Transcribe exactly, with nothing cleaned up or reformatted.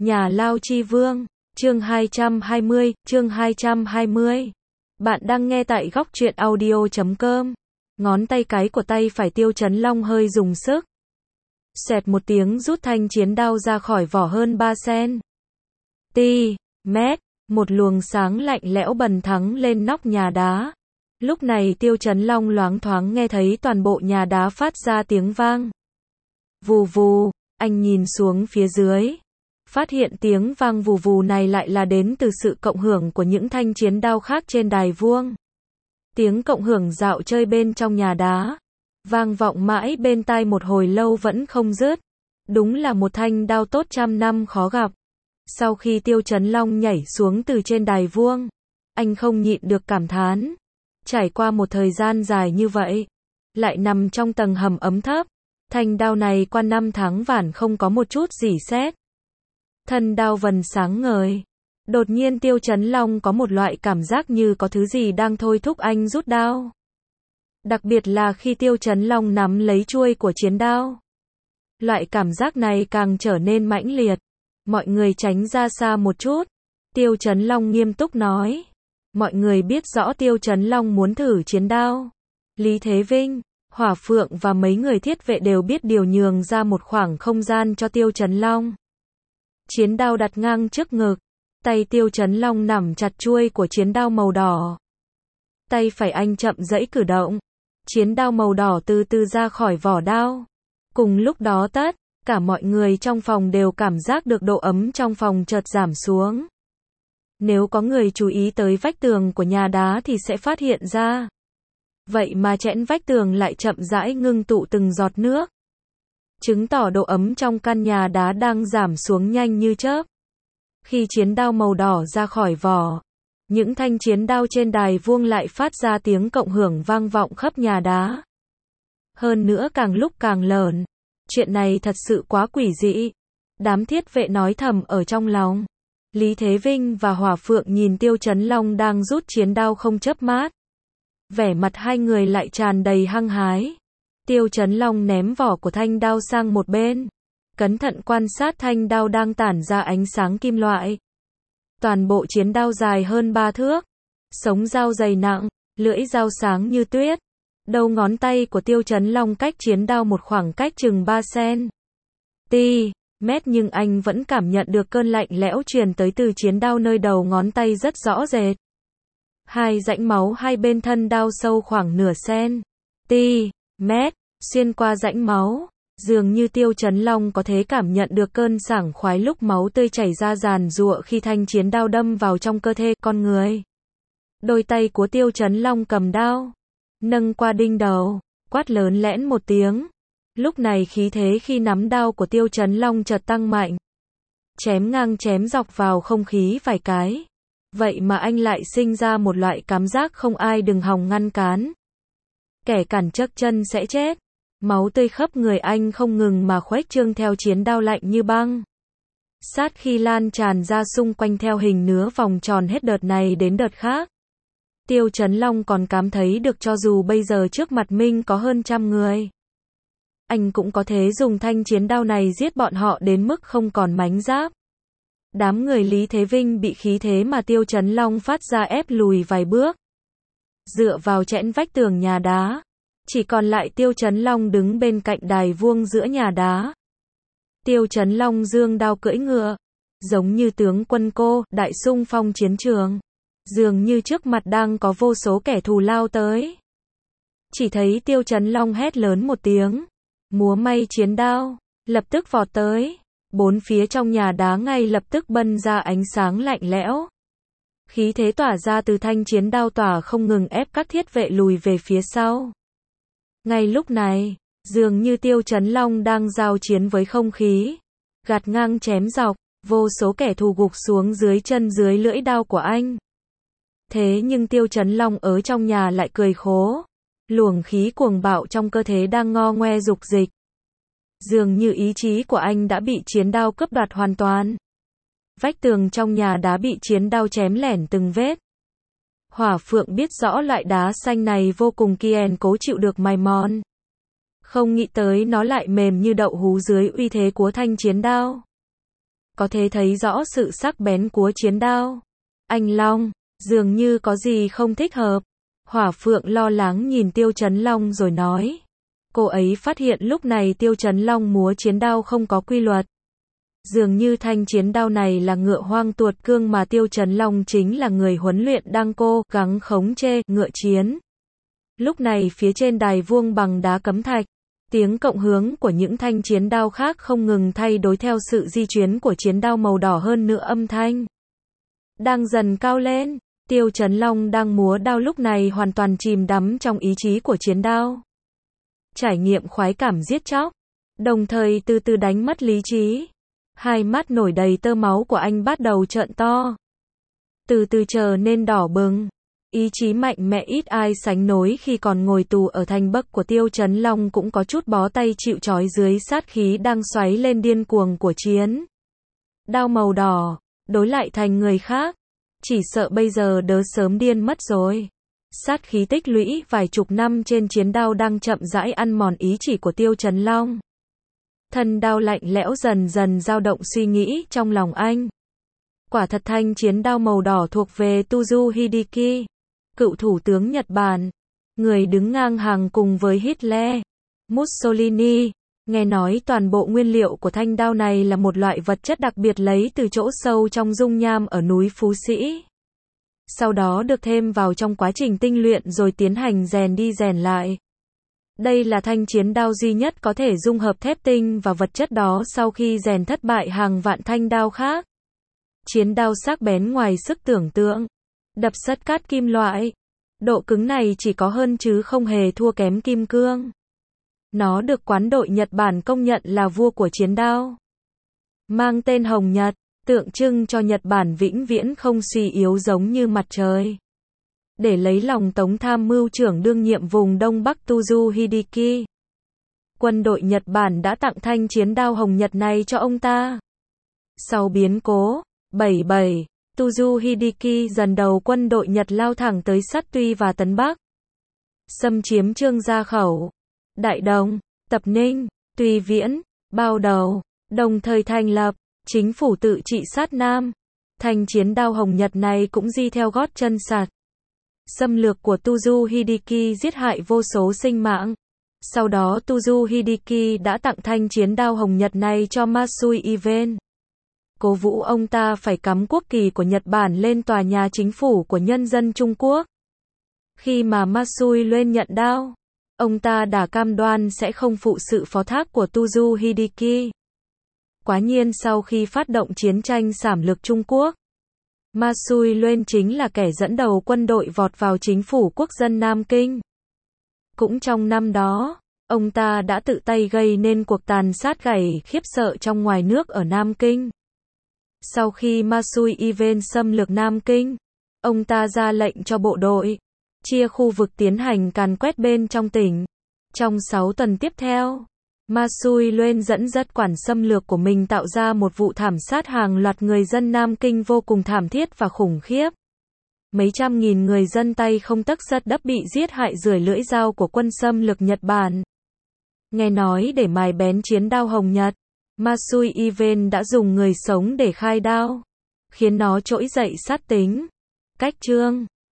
Nhà Lao Chi Vương, chương hai trăm hai mươi, chương hai trăm hai mươi. Bạn đang nghe tại góc truyện audio chấm com. Ngón tay cái của tay phải Tiêu Chấn Long hơi dùng sức. Xẹt một tiếng rút thanh chiến đao ra khỏi vỏ hơn ba xăng-ti-mét, một luồng sáng lạnh lẽo bần thắng lên nóc nhà đá. Lúc này Tiêu Chấn Long loáng thoáng nghe thấy toàn bộ nhà đá phát ra tiếng vang. Vù vù, anh nhìn xuống phía dưới. Phát hiện tiếng vang vù vù này lại là đến từ sự cộng hưởng của những thanh chiến đao khác trên đài vuông. Tiếng cộng hưởng dạo chơi bên trong nhà đá, vang vọng mãi bên tai một hồi lâu vẫn không dứt. Đúng là một thanh đao tốt trăm năm khó gặp. Sau khi Tiêu Chấn Long nhảy xuống từ trên đài vuông, anh không nhịn được cảm thán. Trải qua một thời gian dài như vậy, lại nằm trong tầng hầm ấm thấp, thanh đao này qua năm tháng vản không có một chút rỉ sét. Thân đao vần sáng ngời. Đột nhiên Tiêu Chấn Long có một loại cảm giác như có thứ gì đang thôi thúc anh rút đao. Đặc biệt là khi Tiêu Chấn Long nắm lấy chuôi của chiến đao. Loại cảm giác này càng trở nên mãnh liệt. Mọi người tránh ra xa một chút. Tiêu Chấn Long nghiêm túc nói. Mọi người biết rõ Tiêu Chấn Long muốn thử chiến đao. Lý Thế Vinh, Hỏa Phượng và mấy người thiết vệ đều biết điều nhường ra một khoảng không gian cho Tiêu Chấn Long. Chiến đao đặt ngang trước ngực. Tay Tiêu Chấn Long nắm chặt chuôi của chiến đao màu đỏ. Tay phải anh chậm rãi cử động. Chiến đao màu đỏ từ từ ra khỏi vỏ đao. Cùng lúc đó tất cả mọi người trong phòng đều cảm giác được độ ấm trong phòng chợt giảm xuống. Nếu có người chú ý tới vách tường của nhà đá thì sẽ phát hiện ra. Vậy mà chẽn vách tường lại chậm rãi ngưng tụ từng giọt nước. Chứng tỏ độ ấm trong căn nhà đá đang giảm xuống nhanh như chớp. Khi chiến đao màu đỏ ra khỏi vỏ, những thanh chiến đao trên đài vuông lại phát ra tiếng cộng hưởng vang vọng khắp nhà đá. Hơn nữa càng lúc càng lớn. Chuyện này thật sự quá quỷ dị. Đám thiết vệ nói thầm ở trong lòng. Lý Thế Vinh và Hỏa Phượng nhìn Tiêu Chấn Long đang rút chiến đao không chớp mắt. Vẻ mặt hai người lại tràn đầy hăng hái. Tiêu Chấn Long ném vỏ của thanh đao sang một bên. Cẩn thận quan sát thanh đao đang tản ra ánh sáng kim loại. Toàn bộ chiến đao dài hơn ba thước. Sống dao dày nặng, lưỡi dao sáng như tuyết. Đầu ngón tay của Tiêu Chấn Long cách chiến đao một khoảng cách chừng ba xăng-ti-mét nhưng anh vẫn cảm nhận được cơn lạnh lẽo truyền tới từ chiến đao nơi đầu ngón tay rất rõ rệt. Hai rãnh máu hai bên thân đao sâu khoảng nửa xăng-ti-mét, xuyên qua rãnh máu. Dường như Tiêu Chấn Long có thể cảm nhận được cơn sảng khoái lúc máu tươi chảy ra giàn giụa khi thanh chiến đao đâm vào trong cơ thể con người. Đôi tay của Tiêu Chấn Long cầm đao, nâng qua đinh đầu, quát lớn lẽn một tiếng. Lúc này khí thế khi nắm đao của Tiêu Chấn Long chợt tăng mạnh. Chém ngang chém dọc vào không khí vài cái. Vậy mà anh lại sinh ra một loại cảm giác không ai đừng hòng ngăn cản. Kẻ cản chấc chân sẽ chết. Máu tươi khắp người anh không ngừng mà khuếch trương theo chiến đao lạnh như băng. Sát khi lan tràn ra xung quanh theo hình nứa vòng tròn hết đợt này đến đợt khác. Tiêu Chấn Long còn cảm thấy được cho dù bây giờ trước mặt mình có hơn trăm người. Anh cũng có thể dùng thanh chiến đao này giết bọn họ đến mức không còn mảnh giáp. Đám người Lý Thế Vinh bị khí thế mà Tiêu Chấn Long phát ra ép lùi vài bước. Dựa vào chẽn vách tường nhà đá. Chỉ còn lại Tiêu Chấn Long đứng bên cạnh đài vuông giữa nhà đá. Tiêu Chấn Long dương đao cưỡi ngựa. Giống như tướng quân cô, đại xung phong chiến trường. Dường như trước mặt đang có vô số kẻ thù lao tới. Chỉ thấy Tiêu Chấn Long hét lớn một tiếng. Múa may chiến đao. Lập tức vọt tới. Bốn phía trong nhà đá ngay lập tức bân ra ánh sáng lạnh lẽo. Khí thế tỏa ra từ thanh chiến đao tỏa không ngừng ép các thiết vệ lùi về phía sau. Ngay lúc này, dường như Tiêu Chấn Long đang giao chiến với không khí. Gạt ngang chém dọc, vô số kẻ thù gục xuống dưới chân dưới lưỡi đao của anh. Thế nhưng Tiêu Chấn Long ở trong nhà lại cười khố. Luồng khí cuồng bạo trong cơ thể đang ngo ngoe dục dịch. Dường như ý chí của anh đã bị chiến đao cướp đoạt hoàn toàn. Vách tường trong nhà đá bị chiến đao chém lẻn từng vết. Hỏa Phượng biết rõ loại đá xanh này vô cùng kiên cố chịu được mài mòn. Không nghĩ tới nó lại mềm như đậu hú dưới uy thế của thanh chiến đao. có thể thấy rõ sự sắc bén của chiến đao. Anh Long, dường như có gì không thích hợp. Hỏa Phượng lo lắng nhìn Tiêu Chấn Long rồi nói. Cô ấy phát hiện lúc này Tiêu Chấn Long múa chiến đao không có quy luật. Dường như thanh chiến đao này là ngựa hoang tuột cương mà Tiêu Chấn Long chính là người huấn luyện đang cố gắng khống chế ngựa chiến. Lúc này phía trên đài vuông bằng đá cẩm thạch, tiếng cộng hướng của những thanh chiến đao khác không ngừng thay đổi theo sự di chuyển của chiến đao màu đỏ, hơn nữa âm thanh đang dần cao lên. Tiêu Chấn Long đang múa đao lúc này hoàn toàn chìm đắm trong ý chí của chiến đao. Trải nghiệm khoái cảm giết chóc, đồng thời từ từ đánh mất lý trí. Hai mắt nổi đầy tơ máu của anh bắt đầu trợn to, từ từ trở nên đỏ bừng. Ý chí mạnh mẽ ít ai sánh nổi khi còn ngồi tù ở thành Bắc của Tiêu Chấn Long cũng có chút bó tay chịu trói dưới sát khí đang xoáy lên điên cuồng của chiến đao màu đỏ. Đối lại thành người khác, chỉ sợ bây giờ đớ sớm điên mất rồi. Sát khí tích lũy vài chục năm trên chiến đao đang chậm rãi ăn mòn ý chỉ của Tiêu Chấn Long. Thân đao lạnh lẽo dần dần dao động suy nghĩ trong lòng anh. Quả thật thanh chiến đao màu đỏ thuộc về Tojo Hideki, cựu thủ tướng Nhật Bản, người đứng ngang hàng cùng với Hitler, Mussolini. Nghe nói toàn bộ nguyên liệu của thanh đao này là một loại vật chất đặc biệt lấy từ chỗ sâu trong dung nham ở núi Phú Sĩ. Sau đó được thêm vào trong quá trình tinh luyện rồi tiến hành rèn đi rèn lại. Đây là thanh chiến đao duy nhất có thể dung hợp thép tinh và vật chất đó sau khi rèn thất bại hàng vạn thanh đao khác. Chiến đao sắc bén ngoài sức tưởng tượng, đập sắt cát kim loại. Độ cứng này chỉ có hơn chứ không hề thua kém kim cương. Nó được quán đội Nhật Bản công nhận là vua của chiến đao. Mang tên Hồng Nhật, tượng trưng cho Nhật Bản vĩnh viễn không suy yếu giống như mặt trời. Để lấy lòng Tổng tham mưu trưởng đương nhiệm vùng Đông Bắc Tojo Hideki, quân đội Nhật Bản đã tặng thanh chiến đao Hồng Nhật này cho ông ta. Sau biến cố bảy bảy, Tojo Hideki dần đầu quân đội Nhật lao thẳng tới Sắt Tuy và Tấn Bắc, xâm chiếm Trương Gia Khẩu, Đại Đồng, Tập Ninh, Tuy Viễn, Bao Đầu, đồng thời thành lập chính phủ tự trị sát Nam. Thanh chiến đao Hồng Nhật này cũng di theo gót chân sạt xâm lược của Tojo Hideki, giết hại vô số sinh mạng. Sau đó Tojo Hideki đã tặng thanh chiến đao Hồng Nhật này cho Masui Iven, cố vũ ông ta phải cắm quốc kỳ của Nhật Bản lên tòa nhà chính phủ của nhân dân Trung Quốc. Khi mà Masui lên nhận đao, ông ta đã cam đoan sẽ không phụ sự phó thác của Tojo Hideki. Quả nhiên sau khi phát động chiến tranh xảm lược Trung Quốc, Masui Luân chính là kẻ dẫn đầu quân đội vọt vào chính phủ quốc dân Nam Kinh. Cũng trong năm đó, ông ta đã tự tay gây nên cuộc tàn sát gay khiếp sợ trong ngoài nước ở Nam Kinh. Sau khi Masui Iven xâm lược Nam Kinh, ông ta ra lệnh cho bộ đội chia khu vực tiến hành càn quét bên trong tỉnh. Trong sáu tuần tiếp theo, Masui Luân dẫn dắt quản xâm lược của mình tạo ra một vụ thảm sát hàng loạt người dân Nam Kinh vô cùng thảm thiết và khủng khiếp. Mấy trăm nghìn người dân tay không tấc sắt đất bị giết hại dưới lưỡi dao của quân xâm lược Nhật Bản. Nghe nói để mài bén chiến đao Hồng Nhật, Masui Iven đã dùng người sống để khai đao, khiến nó trỗi dậy sát tính, cách trương.